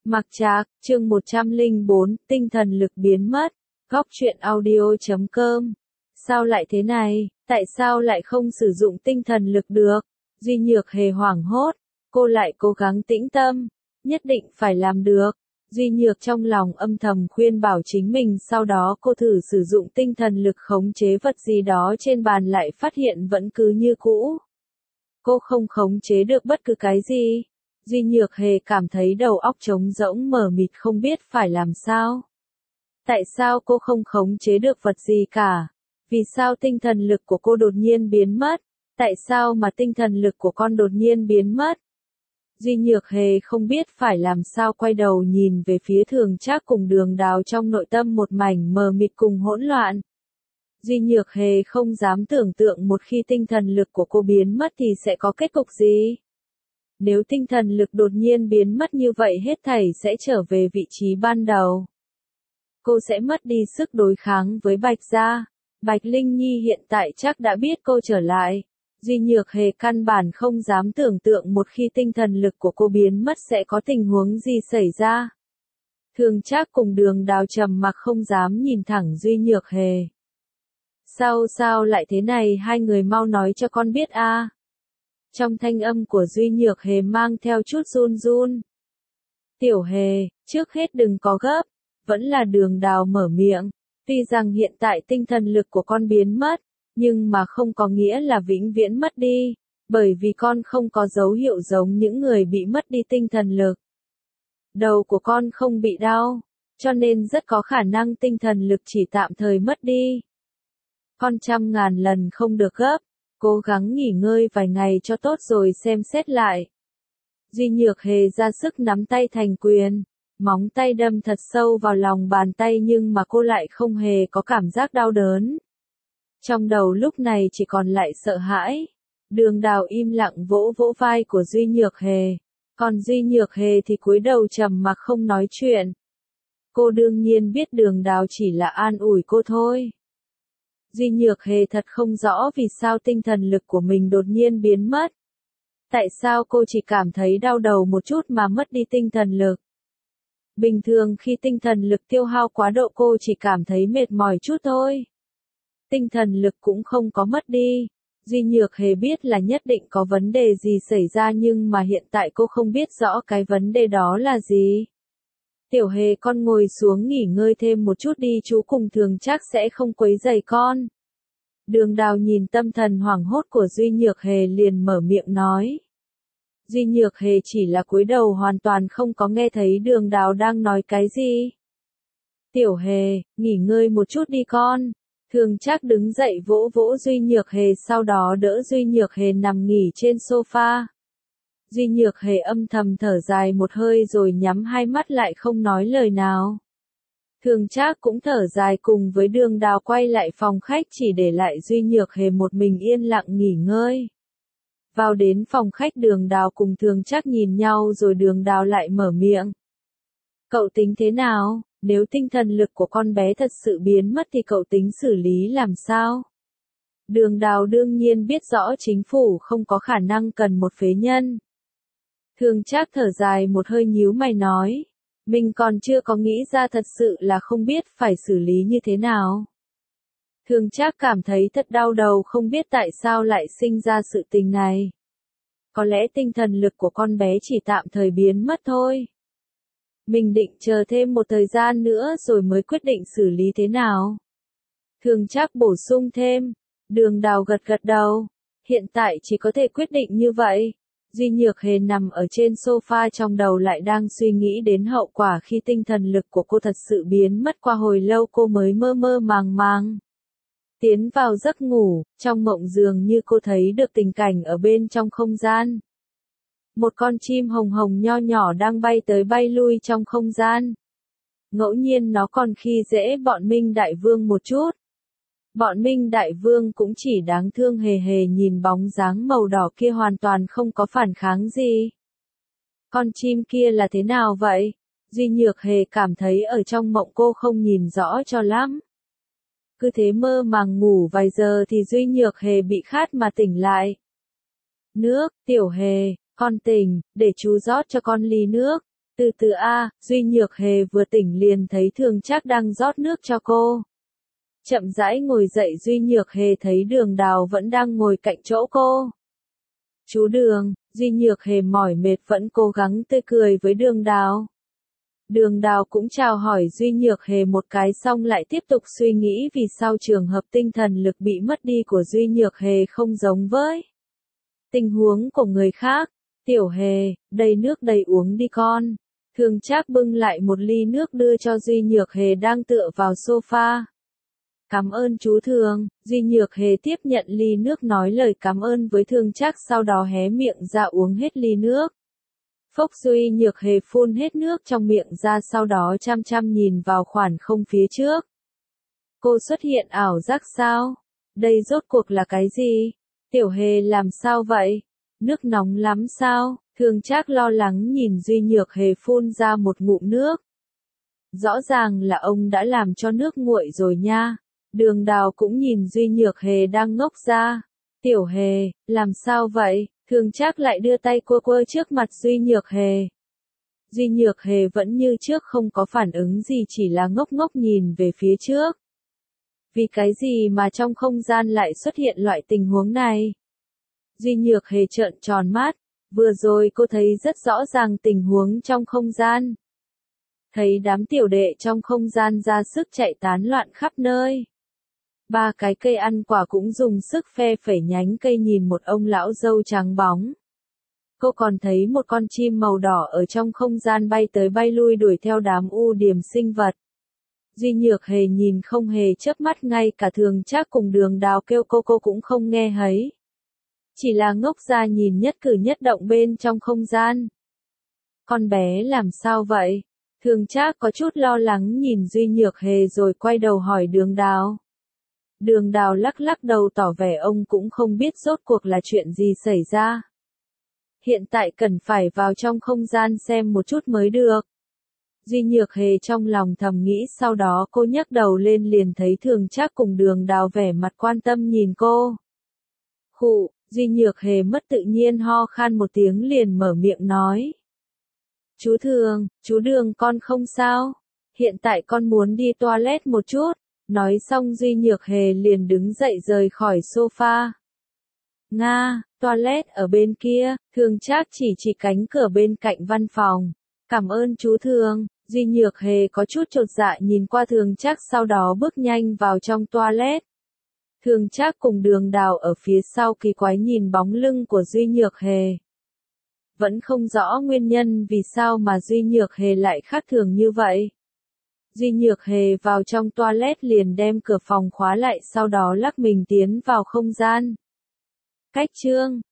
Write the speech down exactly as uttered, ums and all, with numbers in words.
Mặc Trạc, chương một trăm lẻ bốn, tinh thần lực biến mất. Góc truyện audio chấm com. Sao lại thế này, tại sao lại không sử dụng tinh thần lực được? Duy Nhược Hề hoảng hốt, cô lại cố gắng tĩnh tâm, nhất định phải làm được. Duy Nhược trong lòng âm thầm khuyên bảo chính mình, sau đó cô thử sử dụng tinh thần lực khống chế vật gì đó trên bàn lại phát hiện vẫn cứ như cũ. Cô không khống chế được bất cứ cái gì. Duy Nhược Hề cảm thấy đầu óc trống rỗng mờ mịt không biết phải làm sao. Tại sao cô không khống chế được vật gì cả? Vì sao tinh thần lực của cô đột nhiên biến mất? Tại sao mà tinh thần lực của con đột nhiên biến mất? Duy Nhược Hề không biết phải làm sao, quay đầu nhìn về phía Thường Trác cùng Đường Đào, trong nội tâm một mảnh mờ mịt cùng hỗn loạn. Duy Nhược Hề không dám tưởng tượng một khi tinh thần lực của cô biến mất thì sẽ có kết cục gì. Nếu tinh thần lực đột nhiên biến mất như vậy, hết thảy sẽ trở về vị trí ban đầu. Cô sẽ mất đi sức đối kháng với Bạch Gia. Bạch Linh Nhi hiện tại chắc đã biết cô trở lại. Duy Nhược Hề căn bản không dám tưởng tượng một khi tinh thần lực của cô biến mất sẽ có tình huống gì xảy ra. Thường Trác cùng Đường Đào trầm mặc không dám nhìn thẳng Duy Nhược Hề. Sao sao lại thế này, hai người mau nói cho con biết a. À. Trong thanh âm của Duy Nhược Hề mang theo chút run run. Tiểu Hề, trước hết đừng có gấp, vẫn là Đường Đào mở miệng. Tuy rằng hiện tại tinh thần lực của con biến mất, nhưng mà không có nghĩa là vĩnh viễn mất đi, bởi vì con không có dấu hiệu giống những người bị mất đi tinh thần lực. Đầu của con không bị đau, cho nên rất có khả năng tinh thần lực chỉ tạm thời mất đi. Con trăm ngàn lần không được gấp, cố gắng nghỉ ngơi vài ngày cho tốt rồi xem xét lại. Duy Nhược Hề ra sức nắm tay thành quyền, móng tay đâm thật sâu vào lòng bàn tay nhưng mà cô lại không hề có cảm giác đau đớn. Trong đầu lúc này chỉ còn lại sợ hãi. Đường Đào im lặng vỗ vỗ vai của Duy Nhược Hề, còn Duy Nhược Hề thì cúi đầu trầm mặc không nói chuyện. Cô đương nhiên biết Đường Đào chỉ là an ủi cô thôi. Duy Nhược Hề thật không rõ vì sao tinh thần lực của mình đột nhiên biến mất. Tại sao cô chỉ cảm thấy đau đầu một chút mà mất đi tinh thần lực? Bình thường khi tinh thần lực tiêu hao quá độ cô chỉ cảm thấy mệt mỏi chút thôi. Tinh thần lực cũng không có mất đi. Duy Nhược Hề biết là nhất định có vấn đề gì xảy ra nhưng mà hiện tại cô không biết rõ cái vấn đề đó là gì. Tiểu Hề, con ngồi xuống nghỉ ngơi thêm một chút đi, chú cùng Thường Trác sẽ không quấy rầy con. Đường Đào nhìn tâm thần hoảng hốt của Duy Nhược Hề liền mở miệng nói. Duy Nhược Hề chỉ là cúi đầu, hoàn toàn không có nghe thấy Đường Đào đang nói cái gì. Tiểu Hề, nghỉ ngơi một chút đi con. Thường Trác đứng dậy vỗ vỗ Duy Nhược Hề, sau đó đỡ Duy Nhược Hề nằm nghỉ trên sofa. Duy Nhược Hề âm thầm thở dài một hơi rồi nhắm hai mắt lại không nói lời nào. Thường Trác cũng thở dài cùng với Đường Đào quay lại phòng khách, chỉ để lại Duy Nhược Hề một mình yên lặng nghỉ ngơi. Vào đến phòng khách, Đường Đào cùng Thường Trác nhìn nhau rồi Đường Đào lại mở miệng. Cậu tính thế nào? Nếu tinh thần lực của con bé thật sự biến mất thì cậu tính xử lý làm sao? Đường Đào đương nhiên biết rõ chính phủ không có khả năng cần một phế nhân. Thường Trác thở dài một hơi nhíu mày nói. Mình còn chưa có nghĩ ra, thật sự là không biết phải xử lý như thế nào. Thường Trác cảm thấy thật đau đầu, không biết tại sao lại sinh ra sự tình này. Có lẽ tinh thần lực của con bé chỉ tạm thời biến mất thôi. Mình định chờ thêm một thời gian nữa rồi mới quyết định xử lý thế nào. Thường Trác bổ sung thêm. Đường Đào gật gật đầu. Hiện tại chỉ có thể quyết định như vậy. Duy Nhược Hề nằm ở trên sofa, trong đầu lại đang suy nghĩ đến hậu quả khi tinh thần lực của cô thật sự biến mất. Qua hồi lâu cô mới mơ mơ màng màng tiến vào giấc ngủ, trong mộng dường như cô thấy được tình cảnh ở bên trong không gian. Một con chim hồng hồng nho nhỏ đang bay tới bay lui trong không gian. Ngẫu nhiên nó còn khi dễ bọn Minh Đại Vương một chút. Bọn Minh Đại Vương cũng chỉ đáng thương hề hề nhìn bóng dáng màu đỏ kia, hoàn toàn không có phản kháng gì. Con chim kia là thế nào vậy? Duy Nhược Hề cảm thấy ở trong mộng cô không nhìn rõ cho lắm. Cứ thế mơ màng ngủ vài giờ thì Duy Nhược Hề bị khát mà tỉnh lại. Nước, Tiểu Hề, con tỉnh, để chú rót cho con ly nước. Từ từ a, Duy Nhược Hề vừa tỉnh liền thấy Thường Trác đang rót nước cho cô. Chậm rãi ngồi dậy, Duy Nhược Hề thấy Đường Đào vẫn đang ngồi cạnh chỗ cô. Chú Đường, Duy Nhược Hề mỏi mệt vẫn cố gắng tươi cười với Đường Đào. Đường Đào cũng chào hỏi Duy Nhược Hề một cái xong lại tiếp tục suy nghĩ vì sao trường hợp tinh thần lực bị mất đi của Duy Nhược Hề không giống với tình huống của người khác. Tiểu Hề, đây nước đầy uống đi con. Thường Trác bưng lại một ly nước đưa cho Duy Nhược Hề đang tựa vào sofa. Cảm ơn chú Thường. Duy Nhược Hề tiếp nhận ly nước nói lời cảm ơn với Thường Trác, sau đó hé miệng ra uống hết ly nước. Phốc, Duy Nhược Hề phun hết nước trong miệng ra, sau đó chăm chăm nhìn vào khoảng không phía trước. Cô xuất hiện ảo giác sao? Đây rốt cuộc là cái gì? Tiểu Hề làm sao vậy? Nước nóng lắm sao? Thường Trác lo lắng nhìn Duy Nhược Hề phun ra một ngụm nước. Rõ ràng là ông đã làm cho nước nguội rồi nha. Đường Đào cũng nhìn Duy Nhược Hề đang ngốc ra. Tiểu Hề, làm sao vậy? Thường Trác lại đưa tay quơ quơ trước mặt Duy Nhược Hề. Duy Nhược Hề vẫn như trước không có phản ứng gì, chỉ là ngốc ngốc nhìn về phía trước. Vì cái gì mà trong không gian lại xuất hiện loại tình huống này? Duy Nhược Hề trợn tròn mắt. Vừa rồi cô thấy rất rõ ràng tình huống trong không gian. Thấy đám tiểu đệ trong không gian ra sức chạy tán loạn khắp nơi. Ba cái cây ăn quả cũng dùng sức phe phẩy nhánh cây nhìn một ông lão râu trắng bóng. Cô còn thấy một con chim màu đỏ ở trong không gian bay tới bay lui đuổi theo đám u điềm sinh vật. Duy Nhược Hề nhìn không hề chớp mắt, ngay cả Thường Trác cùng Đường Đào kêu cô cô cũng không nghe thấy. Chỉ là ngốc ra nhìn nhất cử nhất động bên trong không gian. Con bé làm sao vậy? Thường Trác có chút lo lắng nhìn Duy Nhược Hề rồi quay đầu hỏi Đường Đào. Đường Đào lắc lắc đầu tỏ vẻ ông cũng không biết rốt cuộc là chuyện gì xảy ra. Hiện tại cần phải vào trong không gian xem một chút mới được. Duy Nhược Hề trong lòng thầm nghĩ, sau đó cô nhấc đầu lên liền thấy Thường Trác cùng Đường Đào vẻ mặt quan tâm nhìn cô. Khụ, Duy Nhược Hề mất tự nhiên ho khan một tiếng liền mở miệng nói. Chú Thường, chú Đường con không sao. Hiện tại con muốn đi toilet một chút. Nói xong Duy Nhược Hề liền đứng dậy rời khỏi sofa. Nga, toilet ở bên kia. Thường Trác chỉ chỉ cánh cửa bên cạnh văn phòng. Cảm ơn chú Thường. Duy Nhược Hề có chút chột dạ nhìn qua Thường Trác, sau đó bước nhanh vào trong toilet. Thường Trác cùng Đường Đào ở phía sau kỳ quái nhìn bóng lưng của Duy Nhược Hề. Vẫn không rõ nguyên nhân vì sao mà Duy Nhược Hề lại khác thường như vậy. Duy Nhược Hề vào trong toilet liền đem cửa phòng khóa lại, sau đó lắc mình tiến vào không gian. Cách chương